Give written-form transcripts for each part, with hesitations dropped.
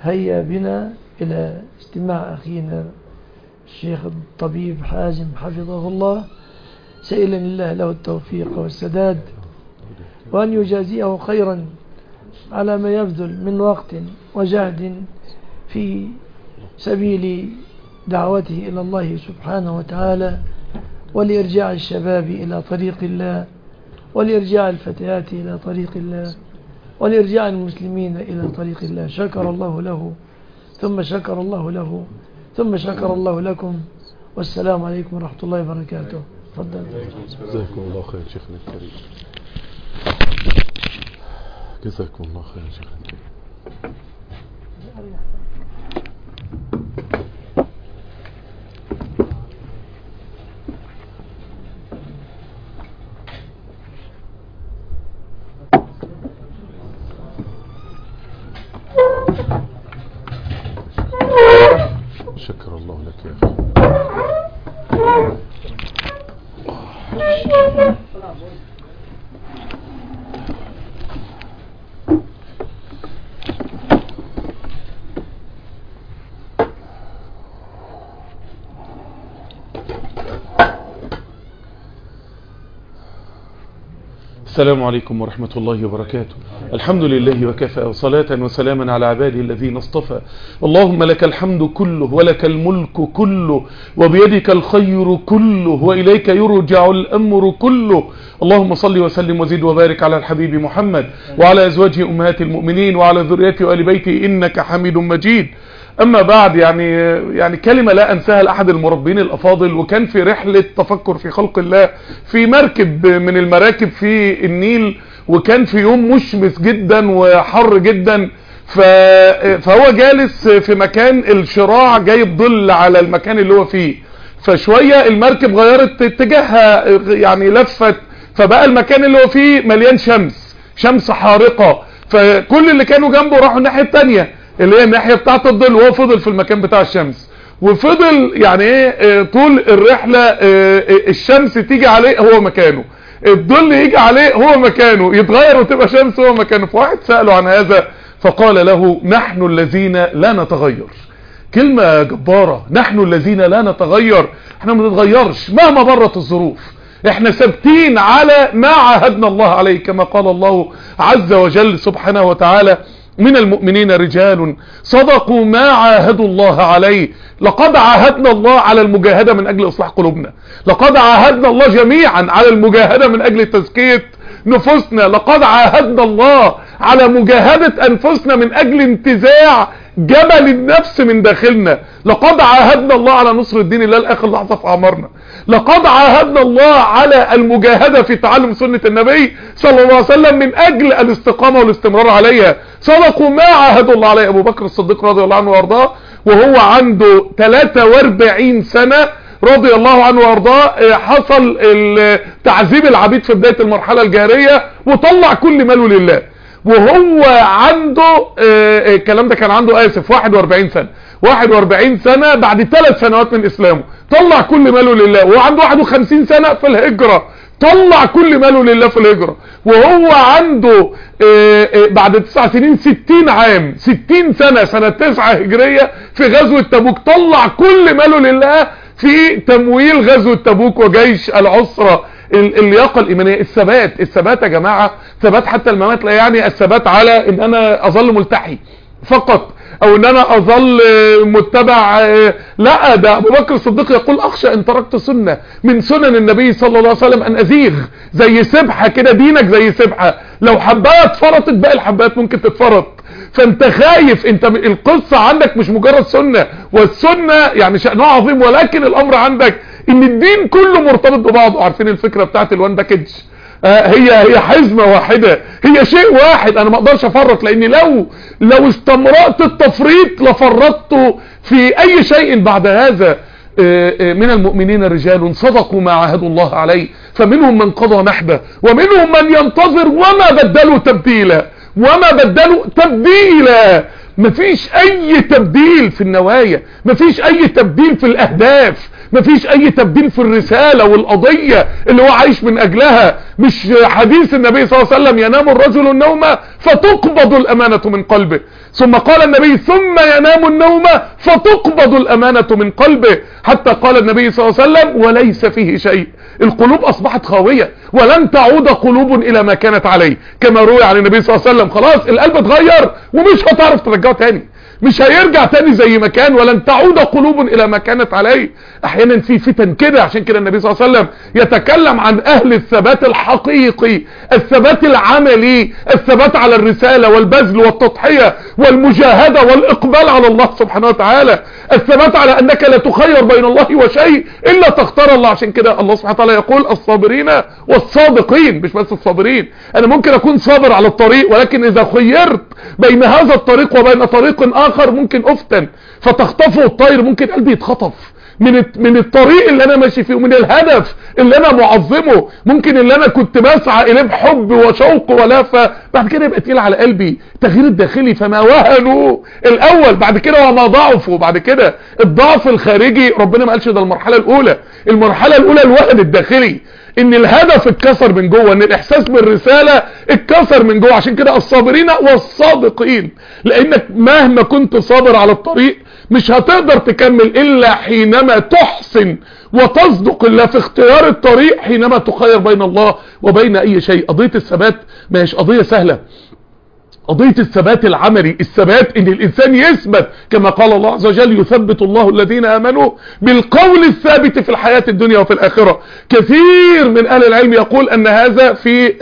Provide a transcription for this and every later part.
هيا بنا إلى استماع أخينا الشيخ الطبيب حازم حفظه الله، سائلا الله له التوفيق والسداد، وأن يجازيه خيرا على ما يبذل من وقت وجهد في سبيل دعوته إلى الله سبحانه وتعالى، ولإرجاع الشباب إلى طريق الله، ولإرجاع الفتيات إلى طريق الله، ولإرجاع المسلمين إلى طريق الله. شكر الله له ثم شكر الله له ثم شكر الله لكم، والسلام عليكم ورحمة الله وبركاته. تفضل. جزاكم الله خير شيخنا الكريم. جزاكم الله خير شيخنا الكريم. شكر الله لك يا أخي. السلام عليكم ورحمة الله وبركاته. الحمد لله وكفى، وصلاة وسلاما على عباده الذين اصطفى. اللهم لك الحمد كله، ولك الملك كله، وبيدك الخير كله، وإليك يرجع الأمر كله. اللهم صل وسلم وزد وبارك على الحبيب محمد وعلى أزواجه أمهات المؤمنين وعلى ذريته وآل بيته إنك حميد مجيد. أما بعد، يعني كلمة لا أنساها لأحد المربين الأفاضل، وكان في رحلة تفكر في خلق الله في مركب من المراكب في النيل، وكان في يوم مشمس جدا وحر جدا، فهو جالس في مكان الشراع جايب ظل على المكان اللي هو فيه، فشوية المركب غيرت اتجاهها، يعني لفت، فبقى المكان اللي هو فيه مليان شمس حارقة، فكل اللي كانوا جنبه راحوا الناحية التانية اللي هي الناحية بتاعة الظل، وهو فضل في المكان بتاع الشمس. وفضل يعني ايه طول الرحلة الشمس تيجي عليه هو مكانه، الظل يجي عليه هو مكانه، يتغير وتبقى شمس هو مكانه. فواحد سأله عن هذا فقال له: نحن الذين لا نتغير. كلمة جبارة، نحن الذين لا نتغير. احنا ما نتغيرش مهما مرت الظروف، احنا ثابتين على ما عاهدنا الله عليه، كما قال الله عز وجل سبحانه وتعالى: من المؤمنين رجال صدقوا ما عاهدوا الله عليه. لقد عاهدنا الله على المجاهدة من أجل إصلاح قلوبنا، لقد عاهدنا الله جميعا على المجاهدة من أجل تزكية نفوسنا، لقد عاهدنا الله على مجاهدة أنفسنا من أجل انتزاع جبل النفس من داخلنا، لقد عاهدنا الله على نصر الدين الله لآخر لحظة في أعمارنا، لقد عاهدنا الله على المجاهدة في تعلم سنة النبي صلى الله عليه وسلم من أجل الاستقامة والاستمرار عليها. صدقوا ما عاهدوا الله عليه. أبو بكر الصديق رضي الله عنه وارضاه وهو عنده 43 سنة رضي الله عنه وارضاه حصل تعذيب العبيد في بداية المرحلة الجاهلية، وطلع كل ماله لله، وهو عنده الكلام ده كان عنده 41 سنة 41 سنة بعد 3 سنوات من اسلامه، طلع كل ماله لله. وهو عنده 51 سنة في الهجرة، طلع كل ماله لله في الهجرة. وهو عنده بعد 9 سنين 60 عام 60 سنة سنة 9 هجرية في غزوة تبوك، طلع كل ماله لله في تمويل غزوة تبوك وجيش العسرة. اللياقة الإيمانية، الثبات يا جماعة، ثبات حتى الممات، لا يعني الثبات على ان انا اظل ملتحي فقط، او ان انا اظل متبع، لا، ده ابو بكر الصديق يقول: اخشى ان تركت سنة من سنن النبي صلى الله عليه وسلم ان ازيغ، زي سبحة كده، دينك زي سبحة، لو حباية اتفرطت باقي الحبايات ممكن تتفرط، فانت خايف، انت القصة عندك مش مجرد سنة، والسنة يعني شأنها عظيم، ولكن الامر عندك ان الدين كله مرتبط ببعضه. عارفين الفكرة بتاعت الوان باكج؟ هي حزمة واحدة، هي شيء واحد، انا ما اقدرش افرط، لاني لو استمرأت التفريط لفرطت في اي شيء بعد هذا. من المؤمنين رجال صدقوا ما عاهدوا الله عليه، فمنهم من قضى نحبه ومنهم من ينتظر وما بدلوا تبديلا. مفيش اي تبديل في النوايا، مفيش اي تبديل في الاهداف، مفيش اي تبديل في الرسالة والقضية اللي هو عايش من اجلها. مش حديث النبي صلى الله عليه وسلم: ينام الرجل النوم فتقبض الامانة من قلبه، ثم قال النبي ثم ينام النوم فتقبض الأمانة من قلبه، حتى قال النبي صلى الله عليه وسلم وليس فيه شيء. القلوب أصبحت خاوية، ولن تعود قلوب إلى ما كانت عليه، كما روي عن النبي صلى الله عليه وسلم. خلاص القلب اتغير ومش هتعرف ترجعه تاني، مش هيرجع تاني زي ما كان، ولن تعود قلوب الى ما كانت عليه. احيانا في فتن كده، عشان كده النبي صلى الله عليه وسلم يتكلم عن اهل الثبات الحقيقي، الثبات العملي، الثبات على الرسالة والبذل والتضحية والمجاهدة والاقبال على الله سبحانه وتعالى، الثبات على انك لا تخير بين الله وشيء الا تختار الله. عشان كده الله سبحانه وتعالى يقول الصابرين والصادقين، مش بس الصابرين. انا ممكن اكون صابر على الطريق، ولكن اذا خيرت بين هذا الطريق وبين طريق اخر ممكن افتن فتخطفه الطير، ممكن قلبي يتخطف من الطريق اللي انا ماشي فيه، ومن الهدف اللي انا معظمه، ممكن اللي انا كنت بسعى اليه بحب وشوق ولهفه بعد كده يبقى تقيل على قلبي. التغيير الداخلي، فما وهنوا الاول، بعد كده وما ضعفوا، بعد كده الضعف الخارجي. ربنا ما قالش ده المرحله الاولى. المرحله الاولى الوهن الداخلي، ان الهدف اتكسر من جوه، ان الاحساس بالرساله اتكسر من جوه. عشان كده الصابرين والصادقين، لانك مهما كنت صابر على الطريق مش هتقدر تكمل الا حينما تحسن وتصدق الله في اختيار الطريق، حينما تخير بين الله وبين اي شيء. قضية الثبات ما هيش قضية سهلة، قضية الثبات العملي، الثبات ان الانسان يثبت، كما قال الله عز وجل يثبت الله الذين امنوا بالقول الثابت في الحياة الدنيا وفي الاخرة. كثير من اهل العلم يقول ان هذا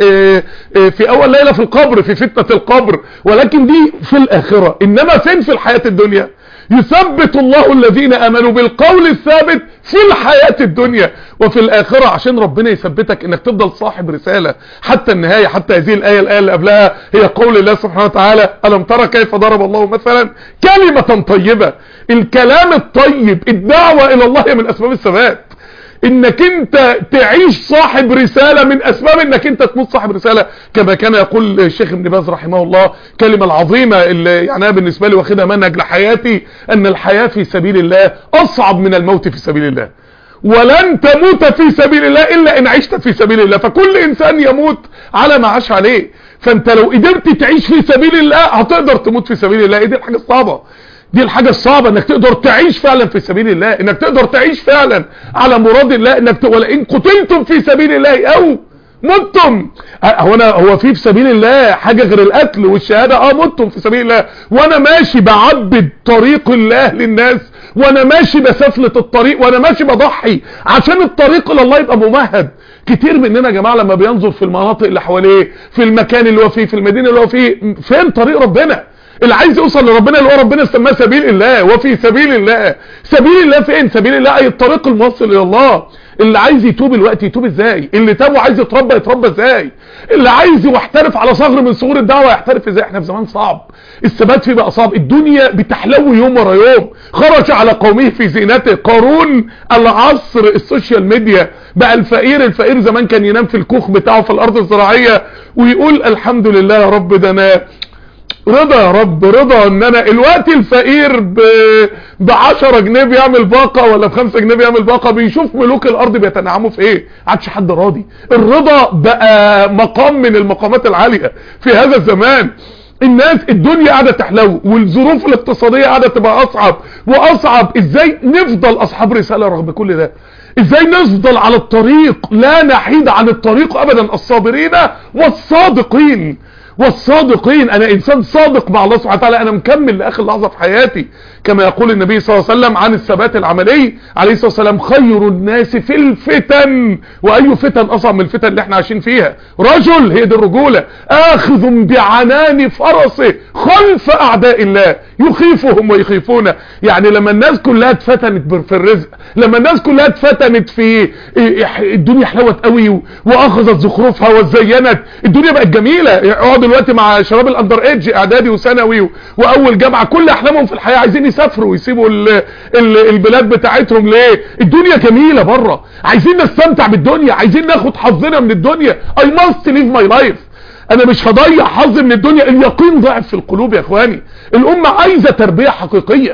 في اول ليلة في القبر، في فتنة القبر، ولكن دي في الاخرة. انما فين في الحياة الدنيا؟ يثبت الله الذين امنوا بالقول الثابت في الحياة الدنيا وفي الاخرة، عشان ربنا يثبتك انك تفضل صاحب رسالة حتى النهاية. حتى هذه الآية اللي قبلها هي قول الله سبحانه وتعالى ألم ترى كيف ضرب الله مثلا كلمة طيبة. الكلام الطيب، الدعوة الى الله من اسباب الثبات. انك انت تعيش صاحب رسالة من اسباب انك انت تموت صاحب رسالة. كما كان يقول الشيخ ابن باز رحمه الله كلمة العظيمة اللي يعني انا بالنسبة لي واخدها منهج لحياتي، ان الحياة في سبيل الله اصعب من الموت في سبيل الله، ولن تموت في سبيل الله الا ان عشت في سبيل الله. فكل انسان يموت على ما عاش عليه، فانت لو قدرت تعيش في سبيل الله هتقدر تموت في سبيل الله. دي الحاجة الصعبة، دي الحاجة الصعبة، انك تقدر تعيش فعلا في سبيل الله، انك تقدر تعيش فعلا على مراد الله، انك ولئن قتلتم في سبيل الله او متم. هو في سبيل الله حاجة غير القتل والشهادة؟ متم في سبيل الله، وانا ماشي بعبد طريق الله للناس، وانا ماشي بسفلة الطريق، وانا ماشي بضحي عشان الطريق الى الله يبقى ممهد. كتير مننا يا جماعة لما بينظر في المناطق اللي حواليه، في المكان اللي هو فيه، في المدينة اللي هو فيه، فين طريق ربنا؟ اللي عايز يوصل لربنا اللي هو ربنا سماه سبيل الله، وفي سبيل الله. سبيل الله فين؟ سبيل الله اي الطريق الموصل الى الله. اللي عايز يتوب الوقت يتوب ازاي؟ اللي تاب وعايز يتربى ازاي؟ اللي عايز يحترف على صغر من صغور الدعوه يحترف ازاي؟ احنا في زمان صعب، الثبات فيه بقى صعب، الدنيا بتحلو يوم ورا يوم. خرج على قومه في زينته، قارون العصر السوشيال ميديا بقى الفقير زمان كان ينام في الكوخ بتاعه في الارض الزراعيه ويقول الحمد لله يا رب، ده انا رضا يا رب، رضا ان انا الوقت الفقير ب10 جنيه بيعمل باقة، ولا ب5 جنيه بيعمل باقة، بيشوف ملوك الارض بيتنعموا في ايه. عادش حد راضي. الرضا بقى مقام من المقامات العالية في هذا الزمان. الناس الدنيا قاعدة تحلو، والظروف الاقتصادية قاعدة تبقى اصعب واصعب. ازاي نفضل اصحاب رسالة رغم كل ده؟ ازاي نفضل على الطريق لا نحيد عن الطريق ابدا؟ الصابرين والصادقين. انا انسان صادق مع الله سبحانه وتعالى، انا مكمل لاخر لحظة في حياتي. كما يقول النبي صلى الله عليه وسلم عن الثبات العملي عليه الصلاة والسلام خير الناس في الفتن. واي فتن اصعب من الفتن اللي احنا عايشين فيها؟ رجل، هي دي الرجولة، اخذ بعنان فرسه خلف اعداء الله يخيفهم ويخيفونه. يعني لما الناس كلها اتفتنت في الرزق، لما الناس كلها اتفتنت في الدنيا حلوت قوي واخذت زخرفها وزينت، الدنيا بقت جميلة. اقعد دلوقتي مع شباب الاندر ايدج، اعدادي وثانوي واول جامعة، كل احلامهم في الحياة عايزين يسافروا ويسيبوا البلاد بتاعتهم. ليه؟ الدنيا جميلة بره، عايزين نستمتع بالدنيا، عايزين ناخد حظنا من الدنيا. I must live my life، انا مش هضيع حظ من الدنيا. اليقين ضعف في القلوب يا اخواني. الامة عايزة تربية حقيقية.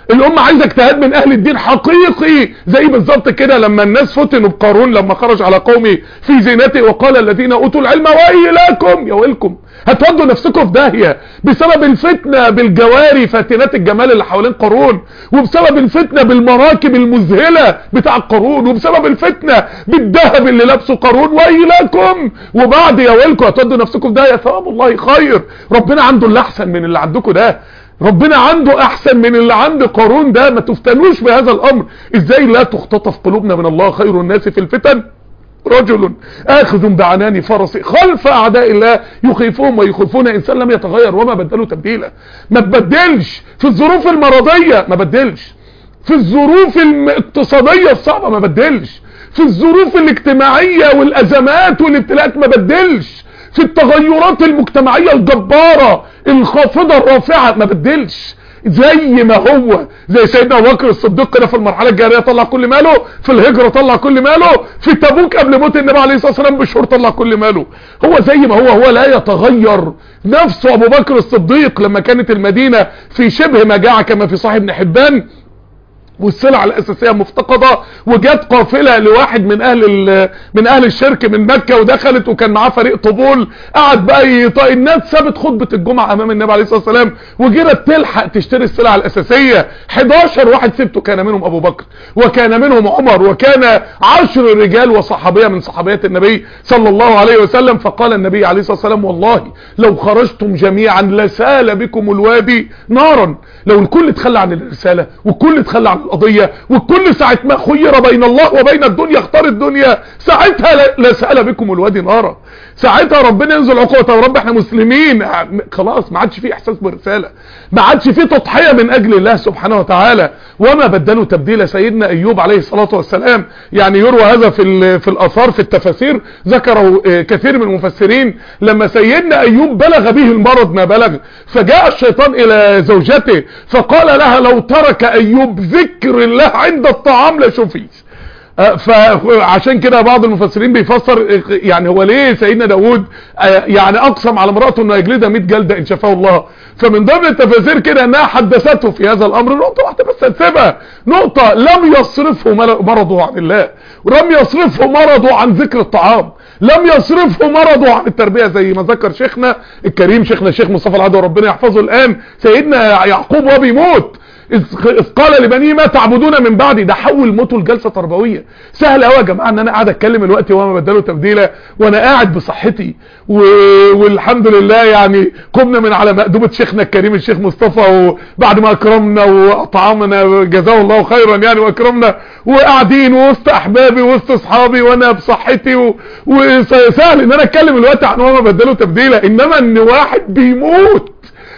الامه عايزه اجتهاد من اهل الدين حقيقي، زي بالظبط كده لما الناس فتنوا بقارون لما خرج على قومه في زينته وقال الذين اوتوا العلم ويلكم، يا ويلكم هتودوا نفسكم في داهيه بسبب الفتنه بالجواري فاتنات الجمال اللي حوالين قارون، وبسبب الفتنه بالمراكب المذهله بتاع قارون، وبسبب الفتنه بالذهب اللي لابسه قارون، ويلكم وبعد يا ويلكم هتودوا نفسكم في داهيه. ثواب الله خير، ربنا عنده اللي احسن من اللي عندكم ده، ربنا عنده احسن من اللي عند قارون ده. ما تفتنوش بهذا الامر. ازاي لا تختطف قلوبنا من الله؟ خير الناس في الفتن رجل اخذ بعنان فرسه خلف اعداء الله يخيفهم ويخيفون. انسان لم يتغير وما بدلوا تبديلا. ما تبدلش في الظروف المرضيه، ما بدلش في الظروف الاقتصاديه الصعبه، ما بدلش في الظروف الاجتماعيه والازمات والابتلاءات، ما بدلش في التغيرات المجتمعيه الجباره الخافضه الرافعه، ما بدلش. زي ما هو زي سيدنا ابو بكر الصديق كده في المرحله الجاريه طلع كل ماله، في الهجره طلع كل ماله، في تبوك قبل موت النبي عليه الصلاه والسلام بشهور طلع كل ماله. هو زي ما هو لا يتغير. نفسه ابو بكر الصديق لما كانت المدينه في شبه مجاعه كما في صحيح ابن حبان والسلع الاساسيه مفتقده، وجات قافله لواحد من اهل الشرك من مكه ودخلت وكان معاه فريق طبول، قعد بقى الناس سابت خطبه الجمعه امام النبي عليه الصلاه والسلام وجرت تلحق تشتري السلع الاساسيه. 11 واحد سبته، كان منهم ابو بكر وكان منهم عمر وكان 10 رجال وصحابيه من صحابيات النبي صلى الله عليه وسلم. فقال النبي عليه الصلاه والسلام والله لو خرجتم جميعا لسال بكم الوادي نارا. لو الكل اتخلى عن الرساله والكل اتخلى عن القضية والكل ساعة ما خير بين الله وبين الدنيا اختار الدنيا، ساعتها لسأل بكم الوادي نارا. ساعتها ربنا ينزل عقوبة. يا رب احنا مسلمين، خلاص ما عادش فيه احساس بالرسالة، ما عادش فيه تضحية من اجل الله سبحانه وتعالى. وما بدلوا تبديلا. سيدنا ايوب عليه الصلاة والسلام يعني يروى هذا في الاثار في التفاسير، ذكروا كثير من المفسرين لما سيدنا ايوب بلغ به المرض ما بلغ، فجاء الشيطان الى زوجته فقال لها لو ترك ايوب ذكر الله عند الطعام لشفي. فعشان كده بعض المفسرين بيفسر يعني هو ليه سيدنا داود يعني اقسم على امراته انه يجلدها 100 جلده ان شفاه الله. فمن ضمن التفاسير كده انها حدثته في هذا الامر نقطه واحده بس هتسيبها، نقطه لم يصرفه مرضه عن الله، ولم يصرفه مرضه عن ذكر الطعام، لم يصرفه مرضه عن التربيه، زي ما ذكر شيخنا الكريم شيخنا الشيخ مصطفى العدوي ربنا يحفظه الان. سيدنا يعقوب وهو بيموت إذ قال لبنيه ما تعبدون من بعدي. ده حول موته لجلسه تربويه. سهل قوي يا جماعه ان انا قاعد اتكلم الوقت وما بدله تبديله وانا قاعد بصحتي والحمد لله يعني قمنا من على مأدبه شيخنا الكريم الشيخ مصطفى، وبعد ما اكرمنا واطعمنا جزاه الله خيرا يعني واكرمنا، وقاعدين وسط احبابي وسط اصحابي وانا بصحتي وسهل ان انا اتكلم الوقت عن وما بدله تبديله. انما ان واحد بيموت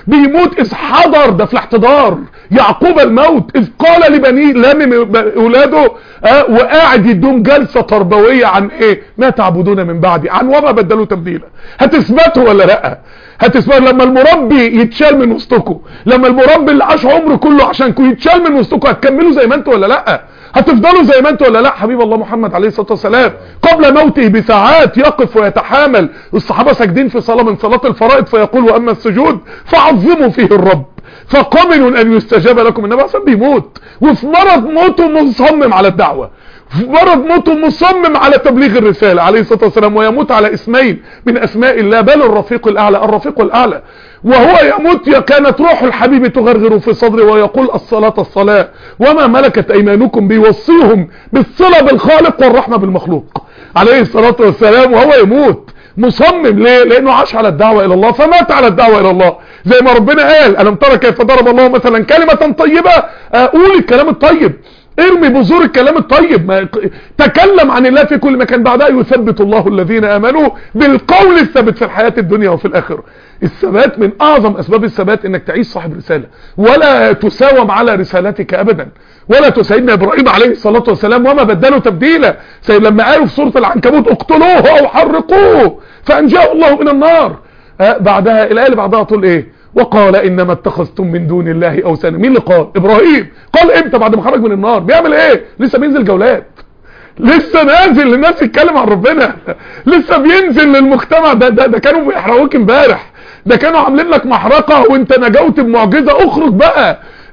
اذ حضر، ده في الاحتضار يعقوب الموت، اذ قال لبنيه لم اولاده وقاعد يدوم جلسة تربوية عن ايه؟ ما تعبدون من بعدي، عن وما بدلوا تبديلا. هتثبتوا ولا لا؟ هتثبتوا لما المربي يتشال من وسطكم، لما المربي اللي عاش عمره كله عشانكم يتشال من وسطكم، هتكملوا زي ما انتوا ولا لا؟ هتفضلوا زي ما انتوا ولا لا؟ حبيب الله محمد عليه الصلاة والسلام قبل موته بساعات يقف ويتحامل، الصحابة ساجدين في صلاة من صلاة الفرائض فيقول واما السجود فعظموا فيه الرب فقبلوا ان يستجاب لكم. النبي اصلا بيموت وفي مرض موته مصمم على الدعوة، في مرض موته مصمم على تبليغ الرسالة عليه الصلاة والسلام، ويموت على اسمين من اسماء الله بل الرفيق الاعلى، الرفيق الاعلى. وهو يموت كانت روح الحبيب تغرغر في صدره ويقول الصلاة الصلاة وما ملكت ايمانكم، بيوصيهم بالصلة بالخالق والرحمة بالمخلوق عليه الصلاة والسلام. وهو يموت مصمم ليه؟ لانه عاش على الدعوة الى الله فمات على الدعوة الى الله. زي ما ربنا قال ألم ترى كيف ضرب الله مثلا كلمة طيبة، قول الكلام الطيب، ارمي بذور الكلام الطيب، تكلم عن الله في كل مكان. بعدها يثبت الله الذين امنوا بالقول الثابت في الحياة الدنيا وفي الاخرة. الثبات من اعظم اسباب الثبات انك تعيش صاحب رسالة ولا تساوم على رسالتك ابدا. ولا سيدنا ابراهيم عليه الصلاة والسلام وما بدلوا تبديلا. سيد لما قالوا في سورة العنكبوت اقتلوه او حرقوه فانجاه الله من النار، بعدها الايه اللي بعدها طول ايه؟ وقال انما اتخذتم من دون الله اوثانا. مين اللي قال؟ ابراهيم. قال امتى؟ بعد ما خرج من النار. بيعمل ايه؟ لسه بينزل جولات، لسه نازل للناس يتكلم عن ربنا، لسه بينزل للمجتمع. ده كانوا بيحرقوك امبارح، ده كانوا عاملين لك محرقة وانت نجوت بمعجزة، اخرج بقى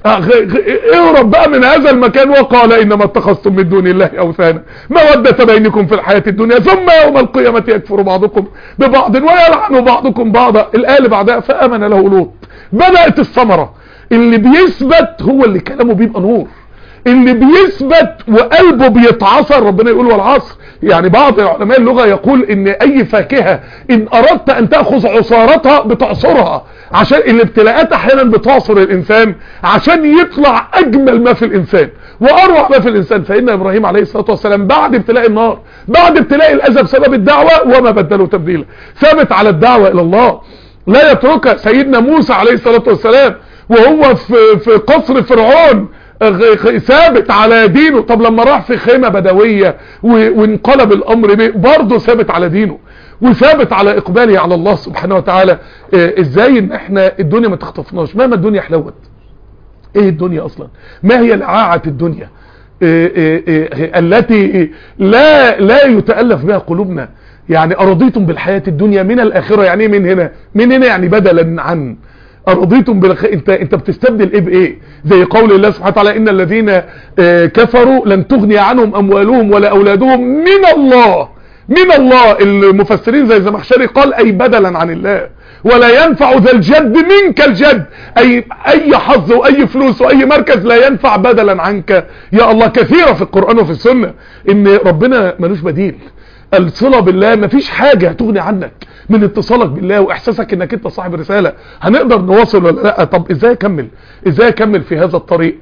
اهرب بقى من هذا المكان. وقال انما اتخذتم من دون الله اوثانا مودة بينكم في الحياة الدنيا ثم يوم القيامة يكفر بعضكم ببعض ويلعن بعضكم بعضا. الآية اللي بعدها فآمن له لوط. بدأت الثمرة. اللي بيثبت هو اللي كلامه بيبقى نور، اللي بيثبت وقلبه بيتعصر. ربنا يقول والعصر. يعني بعض علماء اللغة يقول ان اي فاكهة ان اردت ان تأخذ عصارتها بتعصرها، عشان الابتلاءات احيانا بتعصر الانسان عشان يطلع اجمل ما في الانسان واروع ما في الانسان. فإن ابراهيم عليه الصلاة والسلام بعد ابتلاء النار، بعد ابتلاء الاذى بسبب الدعوة، وما بدلوا تبديلا، ثابت على الدعوة الى الله لا يتركها. سيدنا موسى عليه الصلاة والسلام وهو في قصر فرعون ثابت على دينه. طب لما راح في خيمة بدوية وانقلب الامر به برضه ثابت على دينه وثابت على اقباله على الله سبحانه وتعالى. ازاي ان احنا الدنيا ما تخطفناش مهما الدنيا حلوت؟ ايه الدنيا اصلا؟ ما هي لعاعة الدنيا التي لا يتألف بها قلوبنا؟ يعني ارضيتم بالحياة الدنيا من الاخرة. يعني ايه من هنا يعني بدلا عن ارضيتم انت بتستبدل ايه بايه؟ زي قول الله سبحانه وتعالى ان الذين كفروا لن تغني عنهم اموالهم ولا اولادهم من الله. المفسرين زي زمخشري قال اي بدلا عن الله. ولا ينفع ذا الجد منك الجد، اي حظ واي فلوس واي مركز لا ينفع بدلا عنك يا الله. كثيرة في القرآن وفي السنة ان ربنا ملوش بديل. الصلة بالله مفيش حاجة هتغني عنك من اتصالك بالله واحساسك انك انت صاحب رسالة. هنقدر نواصل ولا لا؟ طب ازاي اكمل في هذا الطريق؟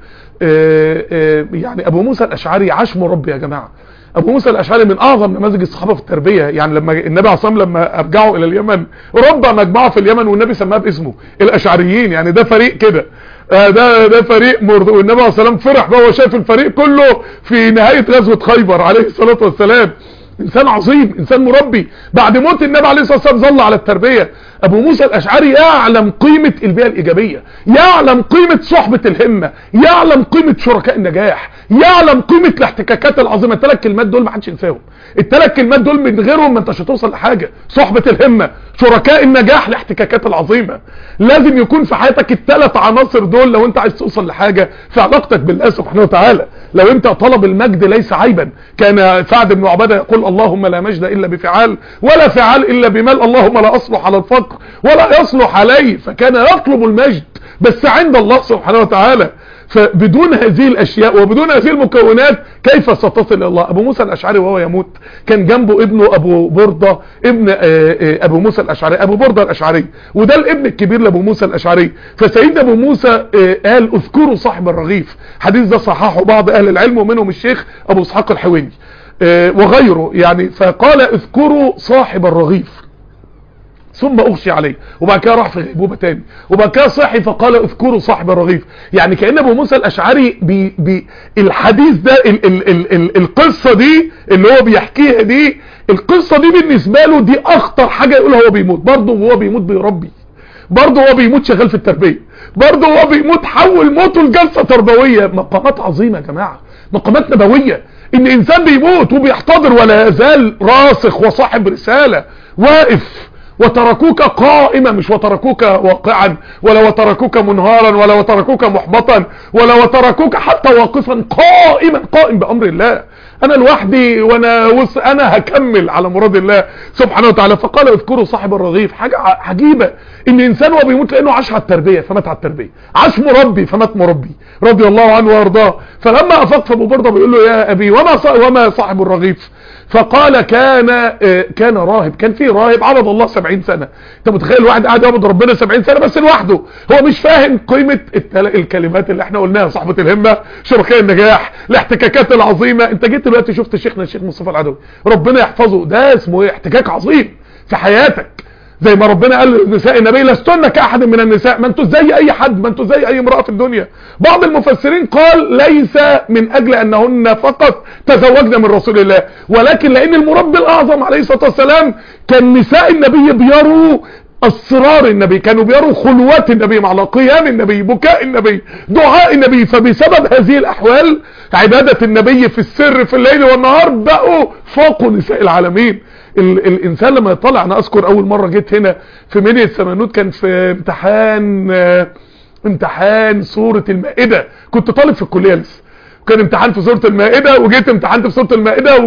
يعني ابو موسى الاشعري عاش مربي يا جماعة. ابو موسى الاشعري من اعظم نماذج الصحابة في التربية. يعني لما النبي عليه الصلاة والسلام لما ارجعوا الى اليمن ربى مجموعة في اليمن والنبي سماها باسمه الاشعريين. يعني ده فريق كده، ده فريق والنبي عليه الصلاة والسلام فرح بقى وشاف الفريق كله في نهاية غزوة خيبر عليه الصلاة والسلام. انسان عظيم، انسان مربي. بعد موت النبي عليه الصلاة والسلام ظل على التربية. ابو موسى الاشعري يعلم قيمة البيئة الايجابية، يعلم قيمة صحبة الهمة، يعلم قيمة شركاء النجاح، يعلم قيمة الاحتكاكات العظيمة. الثلاث كلمات دول ما حدش ينساهم. الثلاث كلمات دول من غيرهم ما انتش هتوصل لحاجة. صحبة الهمة، شركاء النجاح، الاحتكاكات العظيمة. لازم يكون في حياتك الثلاث عناصر دول لو انت عايز توصل لحاجة في علاقتك بالله سبحانه وتعالى. لو انت طلب المجد ليس عيبا. كان سعد بن عبادة يقول اللهم لا مجد الا بفعال ولا فعال الا بمال، اللهم لا اصلح على الفقر ولا يصلح عليه. فكان يطلب المجد بس عند الله سبحانه وتعالى. فبدون هذه الاشياء وبدون هذه المكونات كيف ستصل الى الله؟ ابو موسى الاشعري وهو يموت كان جنبه ابنه ابو بردة، ابن ابو موسى الاشعري، ابو بردة الاشعري، وده الابن الكبير لابو موسى الاشعري. فسيدنا ابو موسى قال اذكروا صاحب الرغيف. حديث ده صححه بعض اهل العلم ومنهم الشيخ ابو اسحاق الحويني وغيره. يعني فقال اذكروا صاحب الرغيف ثم اغشي عليه، وبعد كده راح في غيبوبه تاني، وبعد كده صحي فقال اذكروا صاحب الرغيف. يعني كأن ابو موسى الاشعري الحديث ده القصة دي اللي هو بيحكيها دي، القصة دي بالنسبة له دي اخطر حاجة يقولها هو بيموت. برضه وهو بيموت بيربي، برضه هو بيموت شغال في التربية، برضه هو بيموت حول موته لجلسة تربوية. مقامات عظيمة يا جماعة، مقامات نبوية. ان انسان بيموت وبيحتضر ولا يزال راسخ وصاحب رسالة واقف، وتركوك قائما مش وتركوك واقعا، ولا وتركوك منهارا، ولا وتركوك محبطا، ولا وتركوك حتى واقفا قائم بأمر الله. انا لوحدي انا هكمل على مراد الله سبحانه وتعالى. فقال اذكروا صاحب الرغيف. حاجة عجيبة ان انسان هو بيموت لانه عاش على التربية فمات على التربية، عاش مربي فمات مربي رضي الله عنه وارضاه. فلما افاق ابو برده بيقول له يا ابي وما صاحب الرغيف؟ فقال كان راهب، كان في راهب عبد الله 70 سنة. انت متخيل واحد قاعد يعبد ربنا 70 سنة بس لوحده، هو مش فاهم قيمة الكلمات اللي احنا قلناها، صحبة الهمة، شركاء النجاح، الاحتكاكات العظيمة. انت جيت دلوقتي شفت شيخنا الشيخ مصطفى العدوي ربنا يحفظه، ده اسمه ايه؟ احتكاك عظيم في حياتك. زي ما ربنا قال لنساء النبي لستن كأحد من النساء، ما انتوا زي اي حد، ما انتوا زي اي امرأة في الدنيا. بعض المفسرين قال ليس من اجل انهن فقط تزوجنا من رسول الله، ولكن لان المربي الاعظم عليه الصلاة والسلام كان نساء النبي بيروا اسرار النبي، كانوا بيروا خلوات النبي مع قيام النبي، بكاء النبي، دعاء النبي. فبسبب هذه الاحوال عبادة النبي في السر في الليل والنهار بقوا فوق نساء العالمين. الانسان لما يطلع، انا اذكر اول مرة جيت هنا في منيا السمنود كان في امتحان امتحان سورة المائدة. كنت طالب في الكلية لسه، كان امتحان في سورة المائدة، وجيت امتحنت في سورة المائدة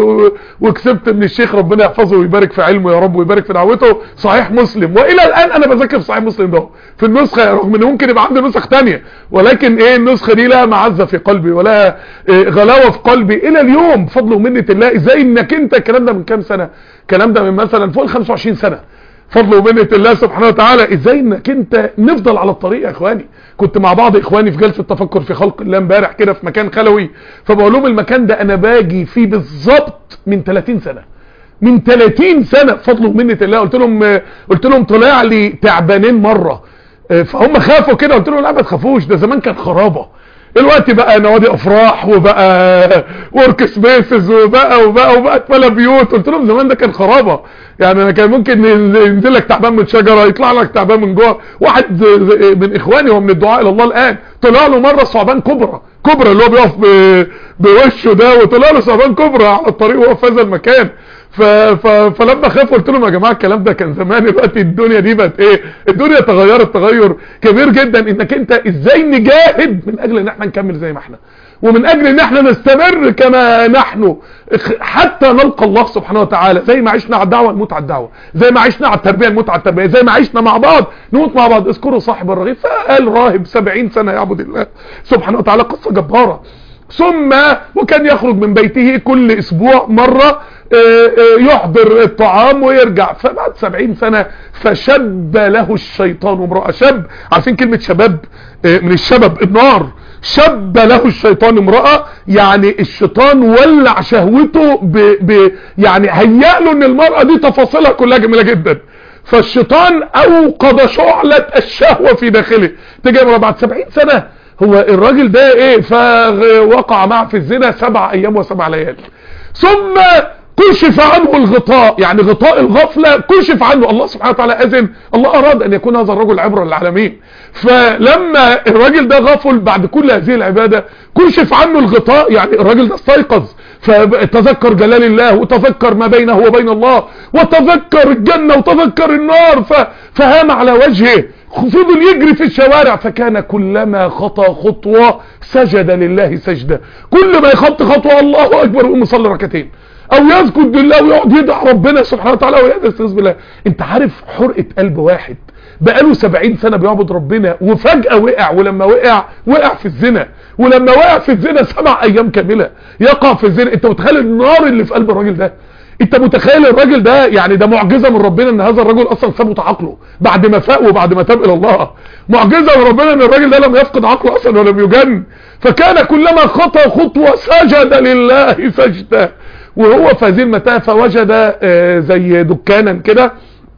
وكسبت من الشيخ ربنا يحفظه ويبارك في علمه يا رب ويبارك في دعوته صحيح مسلم. والى الان انا بذاكر في صحيح مسلم ده في النسخة، رغم ان ممكن يبقى عندي نسخ تانية، ولكن النسخة دي لها معزة في قلبي ولا غلاوة في قلبي الى اليوم بفضل ومنة الله. ازاي انك انت الكلام ده من كام سنة، الكلام ده من مثلا فوق ال 25 سنة، فضل ومنة الله سبحانه وتعالى. ازاي انك انت نفضل على الطريق يا اخواني. كنت مع بعض اخواني في جلسة تفكر في خلق الله امبارح كده في مكان خلوي، فبقول لهم المكان ده انا باجي فيه بالظبط من 30 سنة، من 30 سنة بفضل ومنة الله. قلت لهم طلع لي تعبانين مرة، فهم خافوا كده، قلت لهم لا ما تخافوش، ده زمان كان خرابة، دلوقتي بقى نوادي افراح وبقى ورك سبيسز وبقى اتملى بيوت. قلت لهم زمان ده كان خرابه، يعني انا كان ممكن ينزل لك تعبان من شجره، يطلع لك تعبان من جوه. واحد من اخواني هو من الدعاء الى الله الان، طلع له مره ثعبان كبرى اللي هو بيقف بوشه ده، وطلع له ثعبان كبرى على الطريق وهو في هذا المكان. فلما خاف قلت لهم يا جماعه الكلام ده كان زمان، دلوقتي الدنيا دي بقت الدنيا تغيرت تغير كبير جدا. انك انت ازاي نجاهد من اجل ان احنا نكمل زي ما احنا، ومن اجل ان احنا نستمر كما نحن حتى نلقى الله سبحانه وتعالى. زي ما عشنا على الدعوه نموت على الدعوه، زي ما عشنا على التربيه نموت على التربيه، زي ما عشنا مع بعض نموت مع بعض. اذكروا صاحب الرغيف، فقال راهب 70 سنه يعبد الله سبحانه وتعالى، قصه جباره. ثم وكان يخرج من بيته كل اسبوع مرة يحضر الطعام ويرجع. فبعد 70 سنة فشب له الشيطان امرأة. شب، عارفين كلمة شباب من الشبب النار، شب له الشيطان امرأة، يعني الشيطان ولع شهوته يعني هيأ له ان المرأة دي تفاصيلها كلها جميلة جدا، فالشيطان اوقد شعلة الشهوة في داخله. تجي بعد 70 سنة هو الراجل ده فوقع معه في الزنا 7 ايام و7 ليالي. ثم كشف عنه الغطاء، يعني غطاء الغفلة كشف عنه. الله سبحانه وتعالى اذن، الله اراد ان يكون هذا الرجل عبرة للعالمين. فلما الراجل ده غفل بعد كل هذه العبادة كشف عنه الغطاء، يعني الراجل ده استيقظ فتذكر جلال الله، وتذكر ما بينه وبين الله، وتذكر الجنة وتذكر النار، فهام على وجهه، فضل يجري في الشوارع. فكان كلما خطى خطوة سجد لله سجدة، كل ما يخط خطوة الله اكبر ويقوم يصلي ركعتين او يسجد لله ويقعد يدعي ربنا سبحانه وتعالى ويستغيث بالله. انت عارف حرقة قلب واحد بقاله 70 سنة بيعبد ربنا وفجأة وقع، ولما وقع في الزنا، ولما وقع في الزنا 7 ايام كاملة يقع في الزنا. انت متخيل النار اللي في قلب الراجل ده؟ انت متخيل الراجل ده؟ يعني ده معجزة من ربنا ان هذا الرجل اصلا ثبت عقله بعد ما فاق وبعد ما تاب الى الله. معجزة من ربنا ان الراجل ده لم يفقد عقله اصلا ولم يجن. فكان كلما خطى خطوة سجد لله سجدة. وهو في هذه المتاهة فوجد زي دكانا كده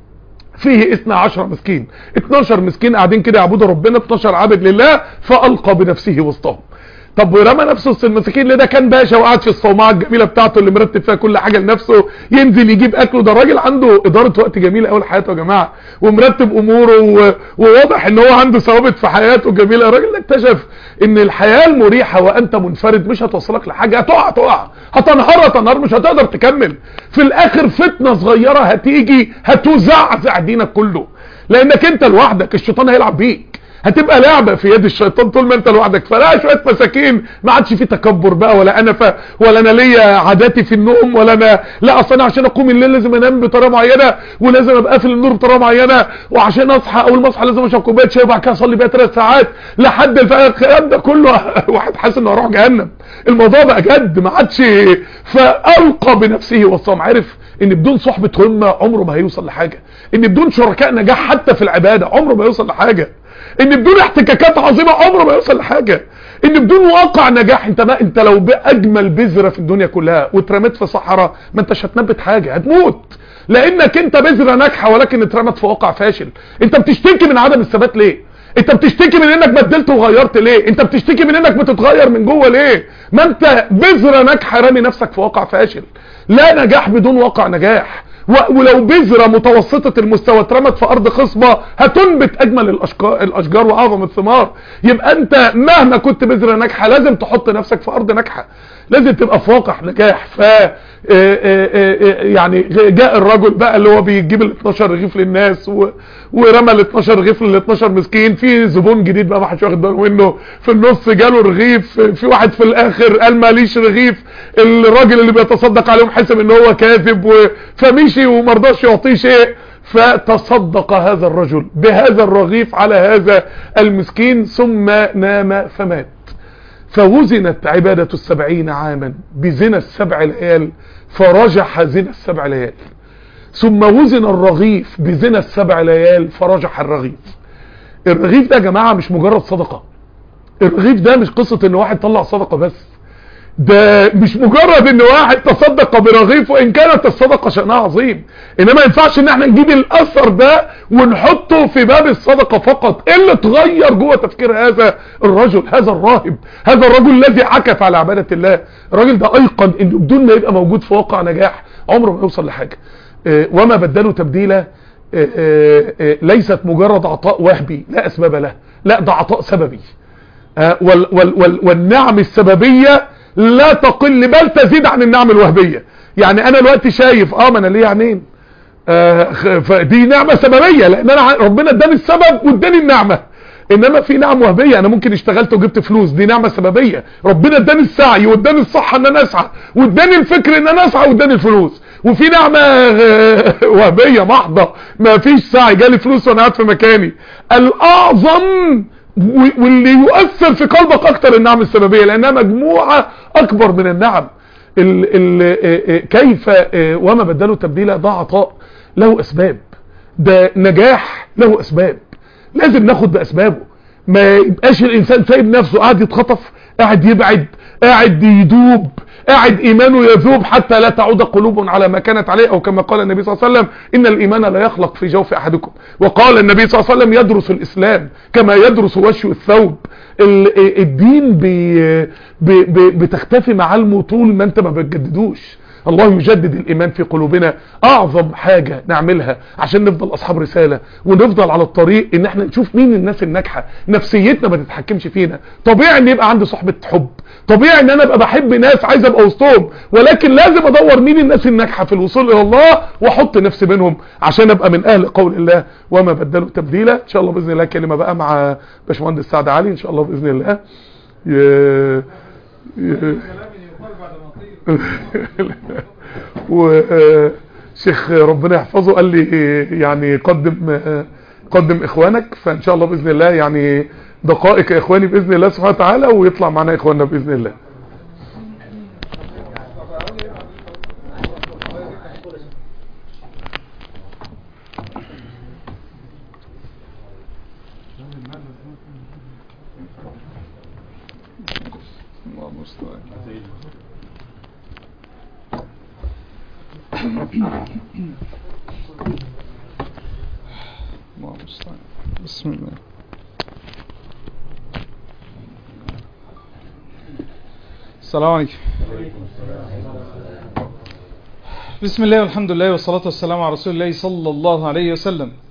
فيه 12 مسكين، 12 مسكين قاعدين كده يعبدوا ربنا، 12 عابد لله، فألقى بنفسه وسطهم. طب ورمى نفسه وسط المساكين ليه؟ ده كان باشا وقاعد في الصومعه الجميله بتاعته اللي مرتب فيها كل حاجه لنفسه، ينزل يجيب اكله. ده الراجل عنده اداره وقت جميله قوي لحياته يا جماعه، ومرتب اموره وواضح ان هو عنده ثوابت في حياته جميله. الراجل اكتشف ان الحياه المريحه وانت منفرد مش هتوصلك لحاجه، هتقع هتنهار، مش هتقدر تكمل. في الاخر فتنه صغيره هتيجي هتزعزع دينك كله، لانك انت لوحدك، الشيطان هيلعب بيك، هتبقى لعبة في يد الشيطان طول ما انت لوحدك. فلا شوية مساكين ما عادش فيه تكبر بقى، ولا انا ليا عاداتي في النوم، ولا انا لا اصلا عشان اقوم الليل لازم انام بطريقه معينه، ولازم ابقى قافل النور بطريقه معينه، وعشان اصحى اول ما اصحى لازم اشرب كوبايه شاي وبعد كده اصلي بيها 3 ساعات لحد الكلام ده كله. واحد حاسس انه هيروح جهنم. الموضوع بقى جد ما عادش. فالقى بنفسه والصوم. عرف ان بدون صحبه همه عمره ما هيوصل لحاجه، ان بدون شركاء نجاح حتى في العباده عمره ما هيوصل لحاجه، ان بدون احتكاكات عظيمه عمره ما يوصل لحاجه، ان بدون واقع نجاح. انت لو باجمل بذره في الدنيا كلها واترميت في صحراء ما انتش هتنبت حاجه، هتموت، لانك انت بذره ناجحه ولكن اترمت في واقع فاشل. انت بتشتكي من عدم الثبات ليه؟ انت بتشتكي من انك بدلت وغيرت ليه؟ انت بتشتكي من انك بتتغير من جوه ليه؟ ما انت بذره ناجحه رامي نفسك في واقع فاشل. لا نجاح بدون واقع نجاح، ولو بذرة متوسطة المستوى اترمت في ارض خصبة هتنبت اجمل الاشجار واعظم الثمار. يبقى انت مهما كنت بذرة ناجحة لازم تحط نفسك في ارض ناجحة، لازم تبقى في واقع نجاح. يعني جاء الرجل بقى اللي هو بيجيب ال 12 رغيف للناس ورمى ال 12 رغيف لل 12 مسكين، في زبون جديد بقى ما حدش واخد باله منه، في النص جاله رغيف، في واحد في الاخر قال ماليش رغيف، الراجل اللي بيتصدق عليهم حسب ان هو كاذب فمشي وما رضاش يعطيه شيء، فتصدق هذا الرجل بهذا الرغيف على هذا المسكين ثم نام فمات. فوزنت عبادة 70 عاما بزنا 7 ليال فرجح زنا 7 ليال، ثم وزن الرغيف بزنا 7 ليال فرجح الرغيف. الرغيف ده يا جماعة مش مجرد صدقة، الرغيف ده مش قصة ان واحد طلع صدقة بس، ده مش مجرد ان واحد تصدق برغيف، وان كانت الصدقة شأنها عظيم، انما ينفعش ان احنا نجيب الاثر ده ونحطه في باب الصدقة فقط. ايه اللي اتغير جوه تفكير هذا الرجل، هذا الراهب، هذا الرجل الذي عكف على عبادة الله؟ الراجل ده ايقن انه بدون ما يبقى موجود في واقع نجاح عمره ما يوصل لحاجة. وما بدلوا تبديلا ليست مجرد عطاء وهبي لا اسباب له، لا ده عطاء سببي. والنعم السببية لا تقل بل تزيد عن النعم الوهبية. يعني انا دلوقتي شايف ما انا ليه عينين، فدي نعمة سببية لان انا ربنا اداني السبب واداني النعمة. انما في نعم وهبية، انا ممكن اشتغلت وجبت فلوس، دي نعمة سببية، ربنا اداني السعي واداني الصحة ان انا اسعى واداني الفكر ان انا اسعى واداني الفلوس. وفي نعمة وهبية محضة، ما فيش سعي، جالي فلوس وانا قاعد في مكاني. الاعظم واللي يؤثر في قلبك اكتر النعم السببية لانها مجموعة اكبر من النعم. كيف وما بدلوا تبديلا، ده عطاء له اسباب، ده نجاح له اسباب، لازم ناخد باسبابه. ما يبقاش الانسان سايب نفسه قاعد يتخطف، قاعد يبعد، قاعد يدوب، قاعد ايمانه يذوب حتى لا تعود قلوب على ما كانت عليه، او كما قال النبي صلى الله عليه وسلم ان الايمان لا يخلق في جوف احدكم. وقال النبي صلى الله عليه وسلم يدرس الاسلام كما يدرس وشي الثوب. الدين بتختفي معالمه طول ما انت ما بتجددوش. الله يجدد الايمان في قلوبنا. اعظم حاجة نعملها عشان نفضل اصحاب رسالة ونفضل على الطريق ان احنا نشوف مين الناس الناجحة، نفسيتنا ما تتحكمش فينا. طبيعي ان يبقى عندي صحبة حب، طبيعي ان انا ابقى بحب ناس عايز ابقى وسطهم، ولكن لازم ادور مين الناس الناجحة في الوصول الى الله واحط نفسي بينهم عشان ابقى من اهل قول الله وما بدلوا تبديلا. ان شاء الله باذن الله كلمة بقى مع باشمهندس سعد علي ان شاء الله باذن الله. وشيخ ربنا يحفظه قال لي يعني قدم اخوانك، فان شاء الله باذن الله يعني دقائق اخواني باذن الله سبحانه وتعالى ويطلع معنا اخواننا باذن الله. بسم الله. السلام عليكم. بسم الله والحمد لله والصلاة والسلام على رسول الله صلى الله عليه وسلم.